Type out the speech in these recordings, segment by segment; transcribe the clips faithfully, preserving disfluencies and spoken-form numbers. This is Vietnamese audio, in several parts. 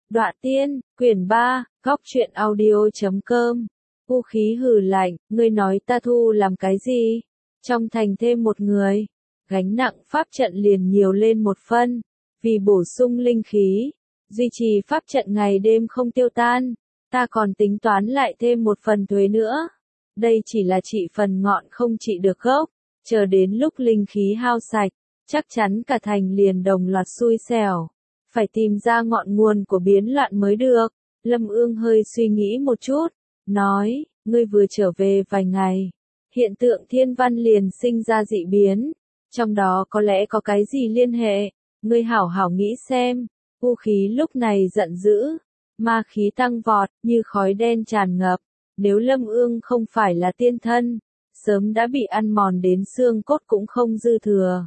Đọa tiên, quyển ba, góc truyện audio chấm com. U khí hừ lạnh, ngươi nói ta thu làm cái gì? Trong thành thêm một người, gánh nặng pháp trận liền nhiều lên một phân, vì bổ sung linh khí, duy trì pháp trận ngày đêm không tiêu tan, ta còn tính toán lại thêm một phần thuế nữa. Đây chỉ là trị phần ngọn không trị được gốc, chờ đến lúc linh khí hao sạch, chắc chắn cả thành liền đồng loạt xui xẻo. Phải tìm ra ngọn nguồn của biến loạn mới được. Lâm Ương hơi suy nghĩ một chút, nói, ngươi vừa trở về vài ngày, hiện tượng thiên văn liền sinh ra dị biến, trong đó có lẽ có cái gì liên hệ, ngươi hảo hảo nghĩ xem. U khí lúc này giận dữ, ma khí tăng vọt, như khói đen tràn ngập, nếu Lâm Ương không phải là tiên thân, sớm đã bị ăn mòn đến xương cốt cũng không dư thừa.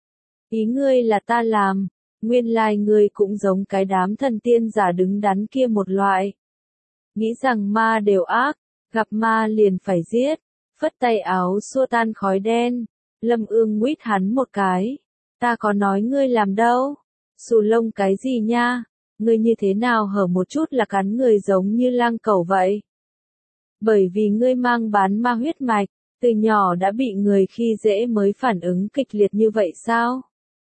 Ý ngươi là ta làm, nguyên lai ngươi cũng giống cái đám thần tiên giả đứng đắn kia một loại. Nghĩ rằng ma đều ác, gặp ma liền phải giết, phất tay áo xua tan khói đen. Lâm Ương nguýt hắn một cái, ta có nói ngươi làm đâu, xù lông cái gì nha, ngươi như thế nào hở một chút là cắn người giống như lang cẩu vậy. Bởi vì ngươi mang bán ma huyết mạch, từ nhỏ đã bị người khi dễ mới phản ứng kịch liệt như vậy sao?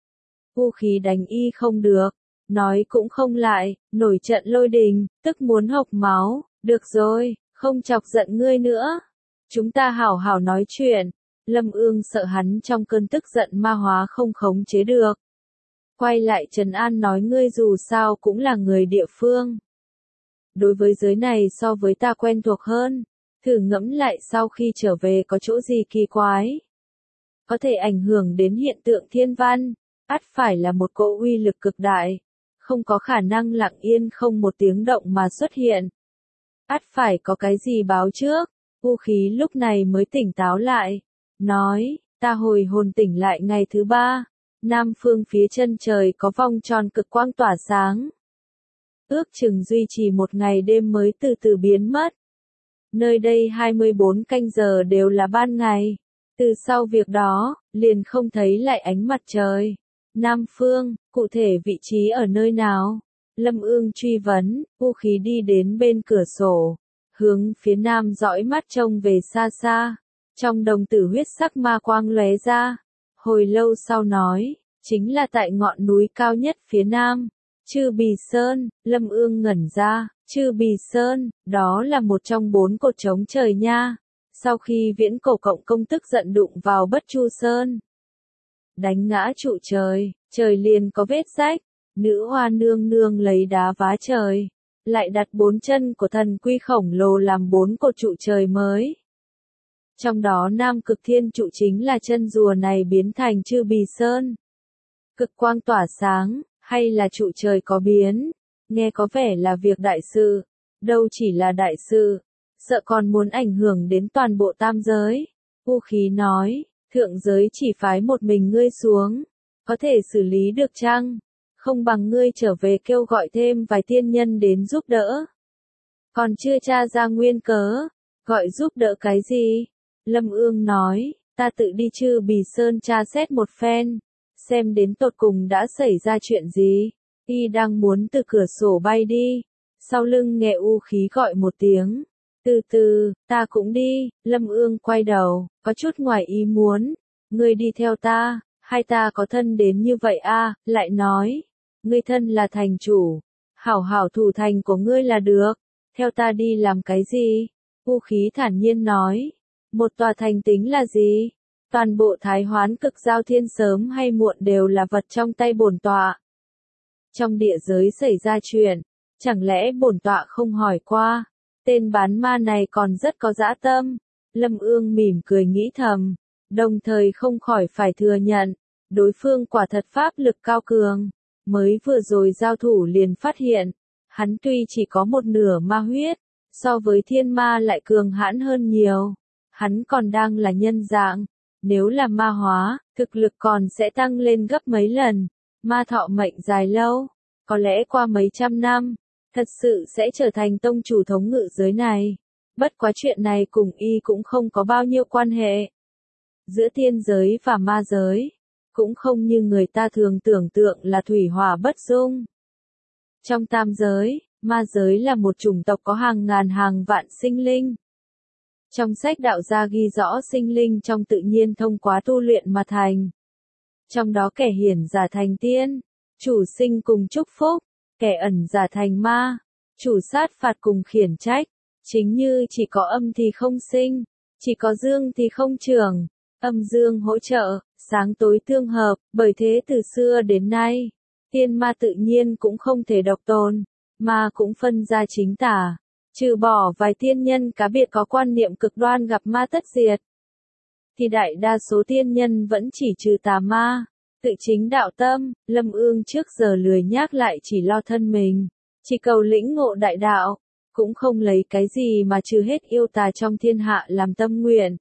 U khí đánh y không được, nói cũng không lại, nổi trận lôi đình, tức muốn hộc máu, được rồi, không chọc giận ngươi nữa. Chúng ta hảo hảo nói chuyện. Lâm Ương sợ hắn trong cơn tức giận ma hóa không khống chế được. Quay lại trấn an nói ngươi dù sao cũng là người địa phương. Đối với giới này so với ta quen thuộc hơn, thử ngẫm lại sau khi trở về có chỗ gì kỳ quái. Có thể ảnh hưởng đến hiện tượng thiên văn. Ắt phải là một cỗ uy lực cực đại, không có khả năng lặng yên không một tiếng động mà xuất hiện. Ắt phải có cái gì báo trước. U khí lúc này mới tỉnh táo lại, nói, ta hồi hồn tỉnh lại ngày thứ ba, nam phương phía chân trời có vòng tròn cực quang tỏa sáng. Ước chừng duy trì một ngày đêm mới từ từ biến mất. Nơi đây hai mươi bốn canh giờ đều là ban ngày, từ sau việc đó, liền không thấy lại ánh mặt trời. Nam phương, cụ thể vị trí ở nơi nào? Lâm Ương truy vấn. U khí đi đến bên cửa sổ, hướng phía nam dõi mắt trông về xa xa, trong đồng tử huyết sắc ma quang lóe ra, hồi lâu sau nói, chính là tại ngọn núi cao nhất phía nam, Chư Bì Sơn. Lâm Ương ngẩn ra, Chư Bì Sơn, đó là một trong bốn cột trống trời nha, sau khi Viễn Cổ Cộng Công tức giận đụng vào Bất Chu Sơn, đánh ngã trụ trời, trời liền có vết rách, nữ hoa nương nương lấy đá vá trời, lại đặt bốn chân của thần quy khổng lồ làm bốn cột trụ trời mới. Trong đó Nam Cực Thiên trụ chính là chân rùa này biến thành Chư Bì Sơn. Cực quang tỏa sáng, hay là trụ trời có biến, nghe có vẻ là việc đại sự, đâu chỉ là đại sự, sợ còn muốn ảnh hưởng đến toàn bộ tam giới. U khí nói, thượng giới chỉ phái một mình ngươi xuống, có thể xử lý được chăng? Không bằng ngươi trở về kêu gọi thêm vài tiên nhân đến giúp đỡ. Còn chưa tra ra nguyên cớ, gọi giúp đỡ cái gì? Lâm Ương nói, ta tự đi Chư Bì Sơn tra xét một phen, xem đến tột cùng đã xảy ra chuyện gì. Y đang muốn từ cửa sổ bay đi, sau lưng nghe U khí gọi một tiếng. Từ từ, ta cũng đi. Lâm Ương quay đầu, có chút ngoài ý muốn. Ngươi đi theo ta, hai ta có thân đến như vậy a? À, lại nói, ngươi thân là thành chủ, hảo hảo thủ thành của ngươi là được, theo ta đi làm cái gì? U khí thản nhiên nói, một tòa thành tính là gì? Toàn bộ Thái Hoán Cực Giao Thiên sớm hay muộn đều là vật trong tay bổn tọa. Trong địa giới xảy ra chuyện, chẳng lẽ bổn tọa không hỏi qua? Tên bán ma này còn rất có dã tâm. Lâm Ương mỉm cười nghĩ thầm, đồng thời không khỏi phải thừa nhận, đối phương quả thật pháp lực cao cường. Mới vừa rồi giao thủ liền phát hiện, hắn tuy chỉ có một nửa ma huyết, so với thiên ma lại cường hãn hơn nhiều. Hắn còn đang là nhân dạng, nếu là ma hóa, thực lực còn sẽ tăng lên gấp mấy lần. Ma thọ mệnh dài lâu, có lẽ qua mấy trăm năm, thật sự sẽ trở thành tông chủ thống ngự giới này. Bất quá chuyện này cùng y cũng không có bao nhiêu quan hệ. Giữa tiên giới và ma giới, cũng không như người ta thường tưởng tượng là thủy hỏa bất dung. Trong tam giới, Ma giới là một chủng tộc có hàng ngàn hàng vạn sinh linh. Trong sách đạo gia ghi rõ sinh linh trong tự nhiên thông qua tu luyện mà thành. Trong đó kẻ hiển giả thành tiên, chủ sinh cùng chúc phúc, kẻ ẩn giả thành ma, chủ sát phạt cùng khiển trách. Chính như chỉ có âm thì không sinh, chỉ có dương thì không trưởng, âm dương hỗ trợ, sáng tối tương hợp, bởi thế từ xưa đến nay, tiên ma tự nhiên cũng không thể độc tồn, ma cũng phân ra chính tà, trừ bỏ vài tiên nhân cá biệt có quan niệm cực đoan gặp ma tất diệt, thì đại đa số tiên nhân vẫn chỉ trừ tà ma, tự chính đạo tâm. Lâm Ương trước giờ lười nhác lại chỉ lo thân mình, chỉ cầu lĩnh ngộ đại đạo, cũng không lấy cái gì mà trừ hết yêu tà trong thiên hạ làm tâm nguyện.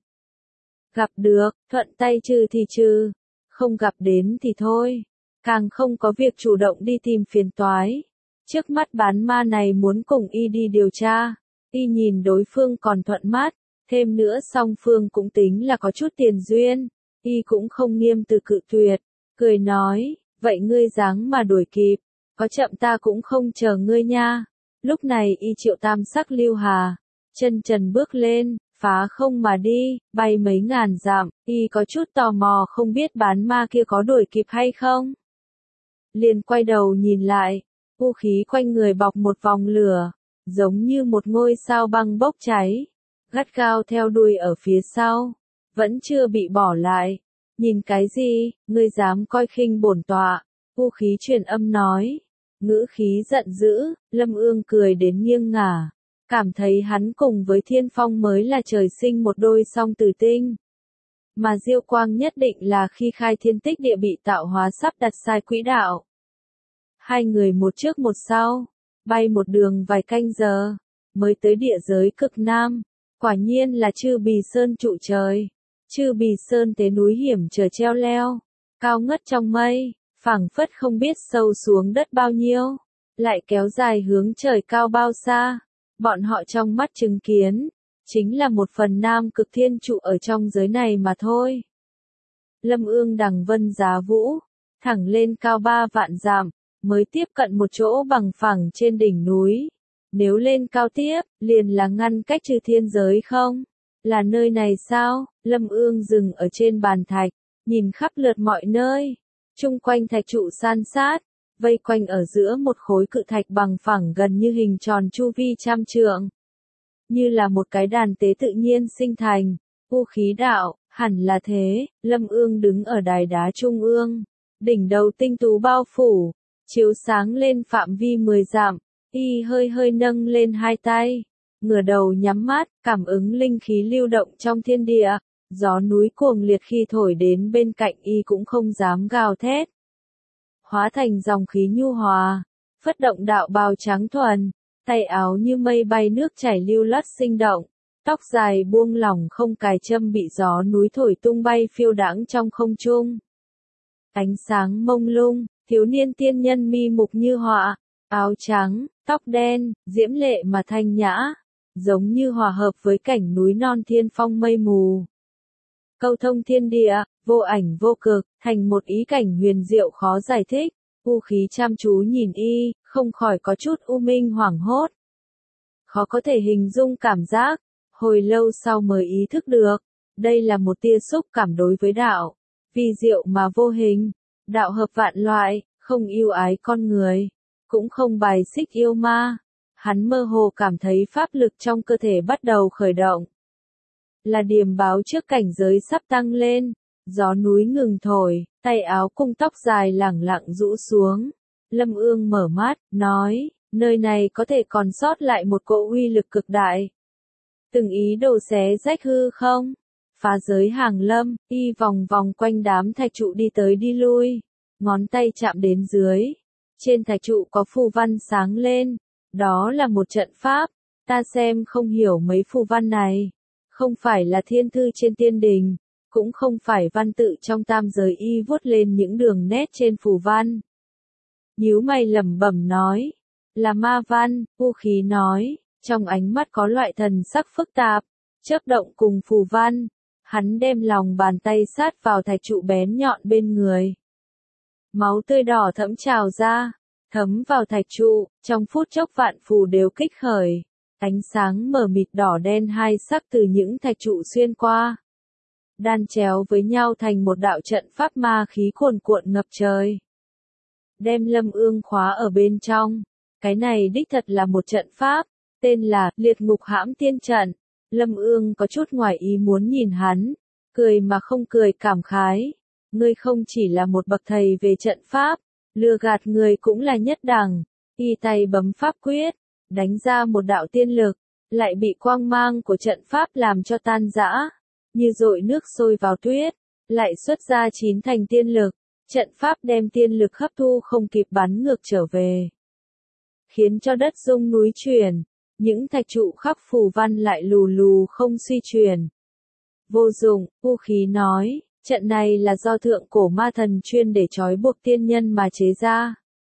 Gặp được, thuận tay trừ thì trừ, không gặp đến thì thôi, càng không có việc chủ động đi tìm phiền toái. Trước mắt bán ma này muốn cùng y đi điều tra, y nhìn đối phương còn thuận mắt, thêm nữa song phương cũng tính là có chút tiền duyên, y cũng không nghiêm từ cự tuyệt, cười nói, vậy ngươi dáng mà đuổi kịp, có chậm ta cũng không chờ ngươi nha. Lúc này y triệu tam sắc lưu hà, chân trần bước lên, phá không mà đi, bay mấy ngàn dặm, y có chút tò mò không biết bán ma kia có đuổi kịp hay không. Liền quay đầu nhìn lại, vũ khí quanh người bọc một vòng lửa, giống như một ngôi sao băng bốc cháy, gắt gao theo đuôi ở phía sau, vẫn chưa bị bỏ lại. Nhìn cái gì, ngươi dám coi khinh bổn tọa, vũ khí truyền âm nói. Ngữ khí giận dữ, Lâm Ương cười đến nghiêng ngả, cảm thấy hắn cùng với Thiên Phong mới là trời sinh một đôi song tử tinh. Mà Diêu Quang nhất định là khi khai thiên tích địa bị tạo hóa sắp đặt sai quỹ đạo. Hai người một trước một sau, bay một đường vài canh giờ, mới tới địa giới cực Nam, quả nhiên là Chư Bì Sơn trụ trời. Chư Bì Sơn tế núi hiểm trở treo leo, cao ngất trong mây, phảng phất không biết sâu xuống đất bao nhiêu, lại kéo dài hướng trời cao bao xa. Bọn họ trong mắt chứng kiến, chính là một phần nam cực thiên trụ ở trong giới này mà thôi. Lâm Ương đằng vân giá vũ, thẳng lên cao ba vạn dặm, mới tiếp cận một chỗ bằng phẳng trên đỉnh núi. Nếu lên cao tiếp, liền là ngăn cách chư thiên giới không? Là nơi này sao? Lâm Ương dừng ở trên bàn thạch, nhìn khắp lượt mọi nơi. Trung quanh thạch trụ san sát, vây quanh ở giữa một khối cự thạch bằng phẳng gần như hình tròn chu vi trăm trượng. Như là một cái đàn tế tự nhiên sinh thành, vũ khí đạo, hẳn là thế. Lâm Ương đứng ở đài đá trung ương, đỉnh đầu tinh tú bao phủ, chiếu sáng lên phạm vi mười dặm, y hơi hơi nâng lên hai tay, ngửa đầu nhắm mắt, cảm ứng linh khí lưu động trong thiên địa. Gió núi cuồng liệt khi thổi đến bên cạnh y cũng không dám gào thét. Hóa thành dòng khí nhu hòa, phất động đạo bào trắng thuần, tay áo như mây bay nước chảy lưu lất sinh động, tóc dài buông lỏng không cài châm bị gió núi thổi tung bay phiêu đãng trong không trung. Ánh sáng mông lung, thiếu niên tiên nhân mi mục như họa, áo trắng, tóc đen, diễm lệ mà thanh nhã, giống như hòa hợp với cảnh núi non thiên phong mây mù. Câu thông thiên địa, vô ảnh vô cực, thành một ý cảnh huyền diệu khó giải thích. U khí chăm chú nhìn y, không khỏi có chút u minh hoảng hốt. Khó có thể hình dung cảm giác, hồi lâu sau mới ý thức được, đây là một tia xúc cảm đối với đạo, vì diệu mà vô hình, đạo hợp vạn loại, không yêu ái con người, cũng không bài xích yêu ma. Hắn mơ hồ cảm thấy pháp lực trong cơ thể bắt đầu khởi động. Là điềm báo trước cảnh giới sắp tăng lên, gió núi ngừng thổi, tay áo cung tóc dài lẳng lặng rũ xuống. Lâm Ương mở mắt, nói, nơi này có thể còn sót lại một cỗ uy lực cực đại. Từng ý đồ xé rách hư không? Phá giới hàng lâm, y vòng vòng quanh đám thạch trụ đi tới đi lui, ngón tay chạm đến dưới. Trên thạch trụ có phù văn sáng lên, đó là một trận pháp, ta xem không hiểu mấy phù văn này. Không phải là thiên thư trên tiên đình, cũng không phải văn tự trong tam giới. Y vuốt lên những đường nét trên phù văn. Nhíu mày lẩm bẩm nói, là ma văn. Vũ khí nói, trong ánh mắt có loại thần sắc phức tạp, chớp động cùng phù văn. Hắn đem lòng bàn tay sát vào thạch trụ bén nhọn bên người. Máu tươi đỏ thẫm trào ra, thấm vào thạch trụ, trong phút chốc vạn phù đều kích khởi. Ánh sáng mờ mịt đỏ đen hai sắc từ những thạch trụ xuyên qua, đan chéo với nhau thành một đạo trận pháp ma khí cuồn cuộn ngập trời. Đem Lâm Ương khóa ở bên trong. Cái này đích thật là một trận pháp, tên là Liệt Ngục Hãm Tiên Trận. Lâm Ương có chút ngoài ý muốn nhìn hắn, cười mà không cười cảm khái. Ngươi không chỉ là một bậc thầy về trận pháp, lừa gạt người cũng là nhất đẳng. Y tay bấm pháp quyết, đánh ra một đạo tiên lực, lại bị quang mang của trận pháp làm cho tan rã, như dội nước sôi vào tuyết, lại xuất ra chín thành tiên lực, trận pháp đem tiên lực hấp thu không kịp bắn ngược trở về, khiến cho đất rung núi chuyển, những thạch trụ khắc phù văn lại lù lù không suy chuyển. Vô dụng, U Khí nói, trận này là do thượng cổ ma thần chuyên để trói buộc tiên nhân mà chế ra.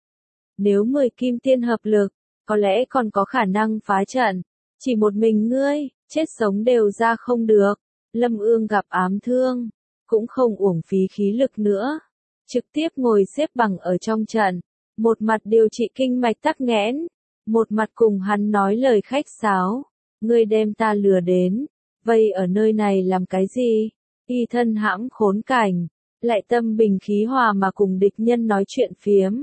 Nếu mười kim tiên hợp lực, có lẽ còn có khả năng phá trận, chỉ một mình ngươi, chết sống đều ra không được. Lâm Ương gặp ám thương, cũng không uổng phí khí lực nữa, trực tiếp ngồi xếp bằng ở trong trận, một mặt điều trị kinh mạch tắc nghẽn, một mặt cùng hắn nói lời khách sáo, ngươi đem ta lừa đến, vây ở nơi này làm cái gì? Y thân hãm khốn cảnh, lại tâm bình khí hòa mà cùng địch nhân nói chuyện phiếm.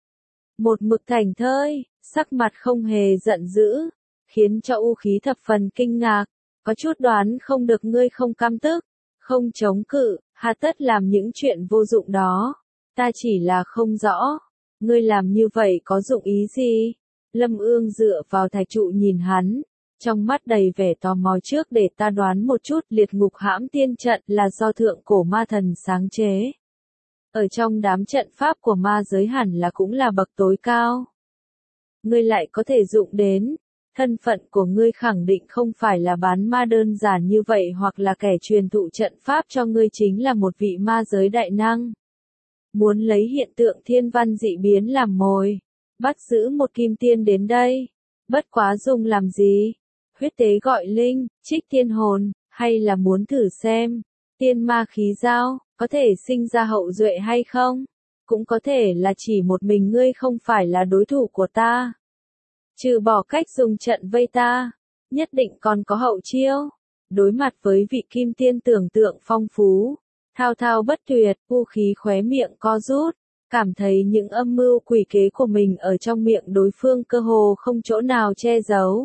Một mực thành thơi, sắc mặt không hề giận dữ, khiến cho U Khí thập phần kinh ngạc, có chút đoán không được ngươi không căm tức, không chống cự, hà tất làm những chuyện vô dụng đó. Ta chỉ là không rõ, ngươi làm như vậy có dụng ý gì? Lâm Ương dựa vào thạch trụ nhìn hắn, trong mắt đầy vẻ tò mò. Trước để ta đoán một chút, Liệt Ngục Hãm Tiên Trận là do thượng cổ ma thần sáng chế. Ở trong đám trận pháp của ma giới hẳn là cũng là bậc tối cao. Ngươi lại có thể dụng đến, thân phận của ngươi khẳng định không phải là bán ma đơn giản như vậy, hoặc là kẻ truyền thụ trận pháp cho ngươi chính là một vị ma giới đại năng. Muốn lấy hiện tượng thiên văn dị biến làm mồi, bắt giữ một kim tiên đến đây, bất quá dùng làm gì? Huyết tế gọi linh, trích tiên hồn, hay là muốn thử xem, tiên ma khí giao, có thể sinh ra hậu duệ hay không? Cũng có thể là chỉ một mình ngươi không phải là đối thủ của ta. Trừ bỏ cách dùng trận vây ta, nhất định còn có hậu chiêu. Đối mặt với vị kim tiên tưởng tượng phong phú, thao thao bất tuyệt, U Khí khóe miệng co rút, cảm thấy những âm mưu quỷ kế của mình ở trong miệng đối phương cơ hồ không chỗ nào che giấu.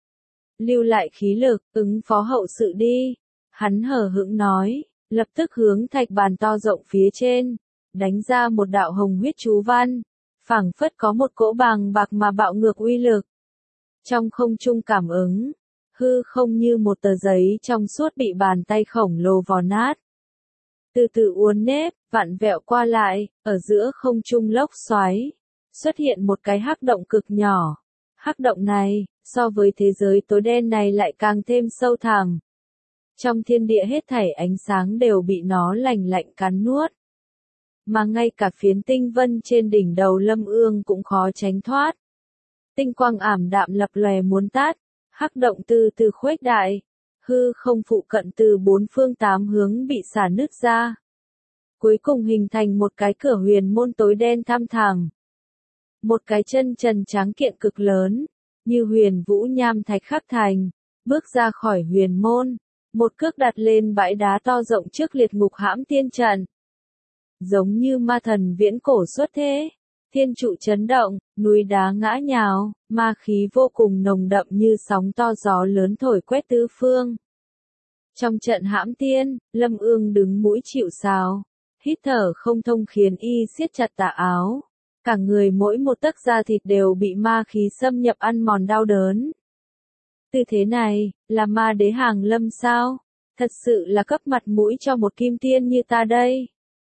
Lưu lại khí lực, ứng phó hậu sự đi. Hắn hờ hững nói, lập tức hướng thạch bàn to rộng phía trên, đánh ra một đạo hồng huyết chú văn, phảng phất có một cỗ bàng bạc mà bạo ngược uy lực. Trong không trung cảm ứng, hư không như một tờ giấy trong suốt bị bàn tay khổng lồ vò nát. Từ từ uốn nếp, vặn vẹo qua lại, ở giữa không trung lốc xoáy, xuất hiện một cái hắc động cực nhỏ. Hắc động này, so với thế giới tối đen này lại càng thêm sâu thẳm. Trong thiên địa hết thảy ánh sáng đều bị nó lành lạnh cắn nuốt. Mà ngay cả phiến tinh vân trên đỉnh đầu Lâm Ương cũng khó tránh thoát. Tinh quang ảm đạm lập lòe muốn tát, hắc động từ từ khuếch đại, hư không phụ cận từ bốn phương tám hướng bị xả nứt ra. Cuối cùng hình thành một cái cửa huyền môn tối đen thăm thẳm. Một cái chân trần tráng kiện cực lớn, như huyền vũ nham thạch khắc thành, bước ra khỏi huyền môn, một cước đặt lên bãi đá to rộng trước Liệt Ngục Hãm Tiên Trận. Giống như ma thần viễn cổ xuất thế, thiên trụ chấn động, núi đá ngã nhào, ma khí vô cùng nồng đậm như sóng to gió lớn thổi quét tứ phương. Trong trận hãm tiên, Lâm Ương đứng mũi chịu sào, hít thở không thông khiến y siết chặt tà áo. Cả người mỗi một tấc da thịt đều bị ma khí xâm nhập ăn mòn đau đớn. Tư thế này, là ma đế hàng lâm sao? Thật sự là cấp mặt mũi cho một kim tiên như ta đây.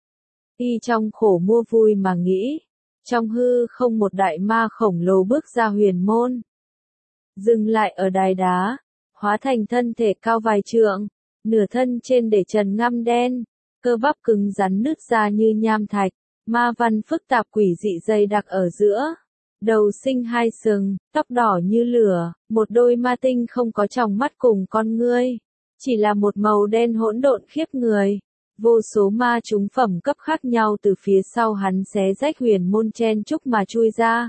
Y trong khổ mua vui mà nghĩ. Trong hư không một đại ma khổng lồ bước ra huyền môn. Dừng lại ở đài đá, hóa thành thân thể cao vài trượng, nửa thân trên để trần ngăm đen, cơ bắp cứng rắn nứt ra như nham thạch. Ma văn phức tạp quỷ dị dày đặc ở giữa, đầu sinh hai sừng, tóc đỏ như lửa, một đôi ma tinh không có tròng mắt cùng con ngươi, chỉ là một màu đen hỗn độn khiếp người, Vô số ma trúng phẩm cấp khác nhau từ phía sau hắn xé rách huyền môn chen chúc mà chui ra.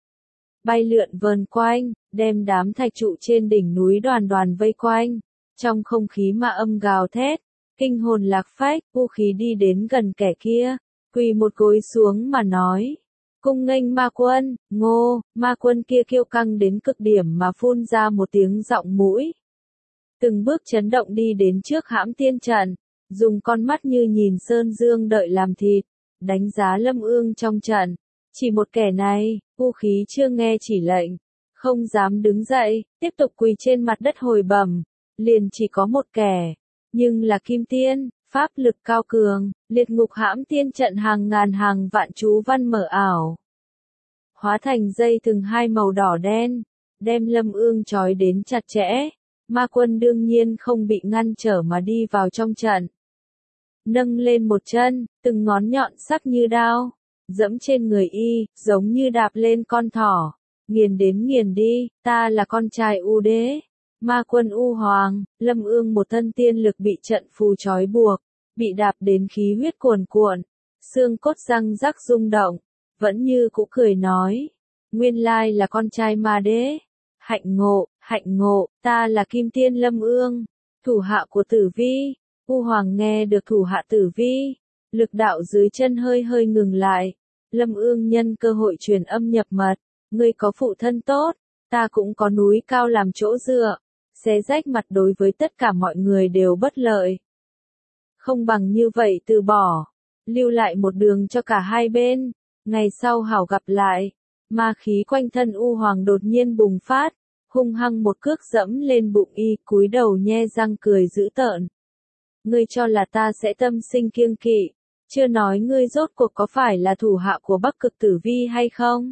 Bay lượn vờn quanh, đem đám thạch trụ trên đỉnh núi đoàn đoàn vây quanh. Trong không khí ma âm gào thét, kinh hồn lạc phách, u khí đi đến gần kẻ kia, quỳ một gối xuống mà nói. Cung nghênh ma quân, ngô, ma quân kia kiêu căng đến cực điểm mà phun ra một tiếng giọng mũi. Từng bước chấn động đi đến trước hãm tiên trận, dùng con mắt như nhìn sơn dương đợi làm thịt, đánh giá Lâm Ương trong trận. Chỉ một kẻ này, u khí chưa nghe chỉ lệnh, không dám đứng dậy, tiếp tục quỳ trên mặt đất hồi bẩm, liền chỉ có một kẻ, nhưng là Kim Tiên, pháp lực cao cường, liệt ngục hãm tiên trận hàng ngàn hàng vạn chú văn mở ảo. Hóa thành dây thừng hai màu đỏ đen, đem Lâm Ương trói đến chặt chẽ, ma quân đương nhiên không bị ngăn trở mà đi vào trong trận. Nâng lên một chân, từng ngón nhọn sắc như đao, dẫm trên người y, giống như đạp lên con thỏ, nghiền đến nghiền đi, ta là con trai U Đế, ma quân U Hoàng. Lâm Ương một thân tiên lực bị trận phù trói buộc, bị đạp đến khí huyết cuồn cuộn, xương cốt răng rắc rung động, vẫn như cũ cười nói, nguyên lai là con trai ma đế, hạnh ngộ, hạnh ngộ, ta là Kim Tiên Lâm Ương, thủ hạ của Tử Vi. U Hoàng nghe được thủ hạ Tử Vi, lực đạo dưới chân hơi hơi ngừng lại. Lâm Ương nhân cơ hội truyền âm nhập mật, ngươi có phụ thân tốt, ta cũng có núi cao làm chỗ dựa, xé rách mặt đối với tất cả mọi người đều bất lợi. Không bằng như vậy từ bỏ, lưu lại một đường cho cả hai bên, ngày sau hảo gặp lại. Ma khí quanh thân U Hoàng đột nhiên bùng phát, hung hăng một cước dẫm lên bụng y, cúi đầu nhe răng cười dữ tợn. Ngươi cho là ta sẽ tâm sinh kiêng kỵ, chưa nói ngươi rốt cuộc có phải là thủ hạ của Bắc Cực Tử Vi hay không?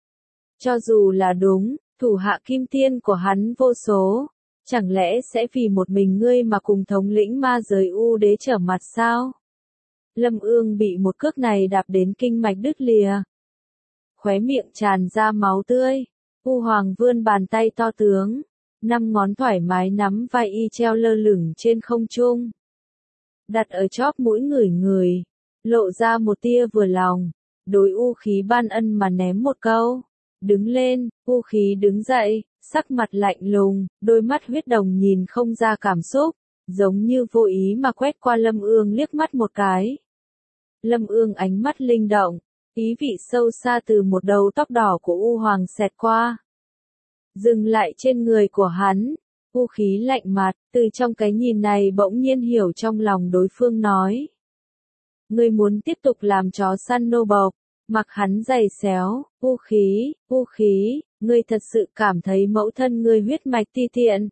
Cho dù là đúng, thủ hạ Kim Tiên của hắn vô số, chẳng lẽ sẽ vì một mình ngươi mà cùng thống lĩnh ma giới U Đế trở mặt sao? Lâm Ương bị một cước này đạp đến kinh mạch đứt lìa, khóe miệng tràn ra máu tươi. U Hoàng vươn bàn tay to tướng, năm ngón thoải mái nắm vai y treo lơ lửng trên không trung, đặt ở chóp mũi ngửi ngửi, lộ ra một tia vừa lòng, đối U khí ban ân mà ném một câu. Đứng lên, U khí đứng dậy, sắc mặt lạnh lùng, đôi mắt huyết đồng nhìn không ra cảm xúc, giống như vô ý mà quét qua Lâm Ương liếc mắt một cái. Lâm Ương ánh mắt linh động, ý vị sâu xa từ một đầu tóc đỏ của U Hoàng xẹt qua, dừng lại trên người của hắn. U khí lạnh mặt, từ trong cái nhìn này bỗng nhiên hiểu trong lòng đối phương nói. Ngươi muốn tiếp tục làm chó săn nô bộc, mặc hắn giày xéo. U khí, U khí, ngươi thật sự cảm thấy mẫu thân ngươi huyết mạch ti tiện,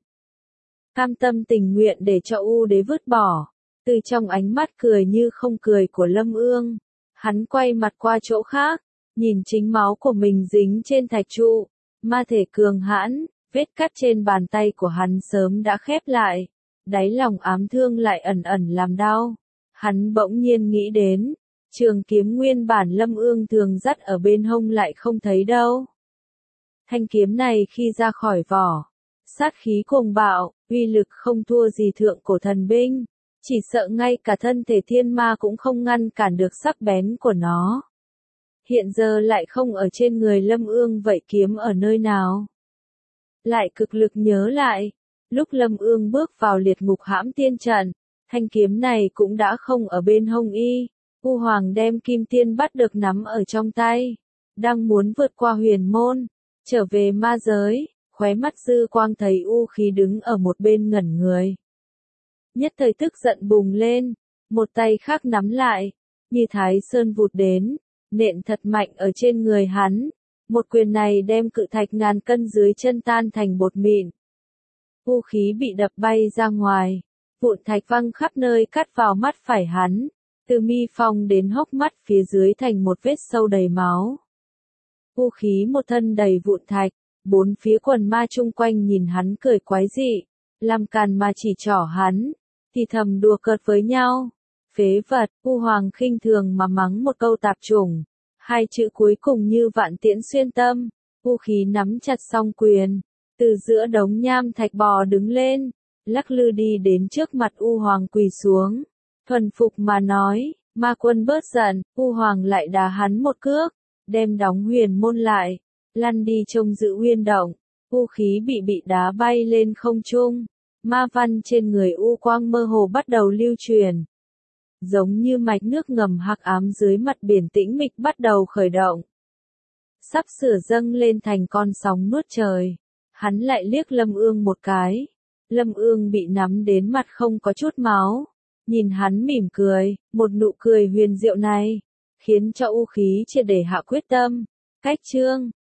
cam tâm tình nguyện để cho U Đế vứt bỏ. Từ trong ánh mắt cười như không cười của Lâm Ương, hắn quay mặt qua chỗ khác, nhìn chính máu của mình dính trên thạch trụ, ma thể cường hãn, vết cắt trên bàn tay của hắn sớm đã khép lại, đáy lòng ám thương lại ẩn ẩn làm đau. Hắn bỗng nhiên nghĩ đến, trường kiếm nguyên bản Lâm Ương thường dắt ở bên hông lại không thấy đâu. Thanh kiếm này khi ra khỏi vỏ, sát khí cuồng bạo, uy lực không thua gì thượng cổ thần binh, chỉ sợ ngay cả thân thể thiên ma cũng không ngăn cản được sắc bén của nó. Hiện giờ lại không ở trên người Lâm Ương, vậy kiếm ở nơi nào? Lại cực lực nhớ lại, lúc Lâm Ương bước vào liệt ngục hãm tiên trận, thanh kiếm này cũng đã không ở bên hông y. U Hoàng đem Kim Tiên bắt được nắm ở trong tay, đang muốn vượt qua huyền môn, trở về ma giới, khóe mắt dư quang thấy U khí đứng ở một bên ngẩn người. Nhất thời tức giận bùng lên, một tay khác nắm lại, như Thái Sơn vụt đến, nện thật mạnh ở trên người hắn. Một quyền này đem cự thạch ngàn cân dưới chân tan thành bột mịn. U khí bị đập bay ra ngoài, vụn thạch văng khắp nơi cắt vào mắt phải hắn, từ mi phong đến hốc mắt phía dưới thành một vết sâu đầy máu. U khí một thân đầy vụn thạch, bốn phía quần ma chung quanh nhìn hắn cười quái dị, làm càn mà chỉ trỏ hắn, thì thầm đùa cợt với nhau. Phế vật. U Hoàng khinh thường mà mắng một câu tạp chủng. Hai chữ cuối cùng như vạn tiễn xuyên tâm. U khí nắm chặt song quyền, từ giữa đống nham thạch bò đứng lên, lắc lư đi đến trước mặt U Hoàng quỳ xuống, Thuần phục mà nói, ma quân bớt giận, U Hoàng lại đá hắn một cước, đem đóng huyền môn lại, lăn đi trông giữ uyên động, U khí bị bị đá bay lên không trung, ma văn trên người U quang mơ hồ bắt đầu lưu truyền. Giống như mạch nước ngầm hắc ám dưới mặt biển tĩnh mịch bắt đầu khởi động. Sắp sửa dâng lên thành con sóng nuốt trời. Hắn lại liếc Lâm Ương một cái. Lâm Ương bị nắm đến mặt không có chút máu. Nhìn hắn mỉm cười, một nụ cười huyền diệu này, khiến cho U khí triệt để hạ quyết tâm. Cách chương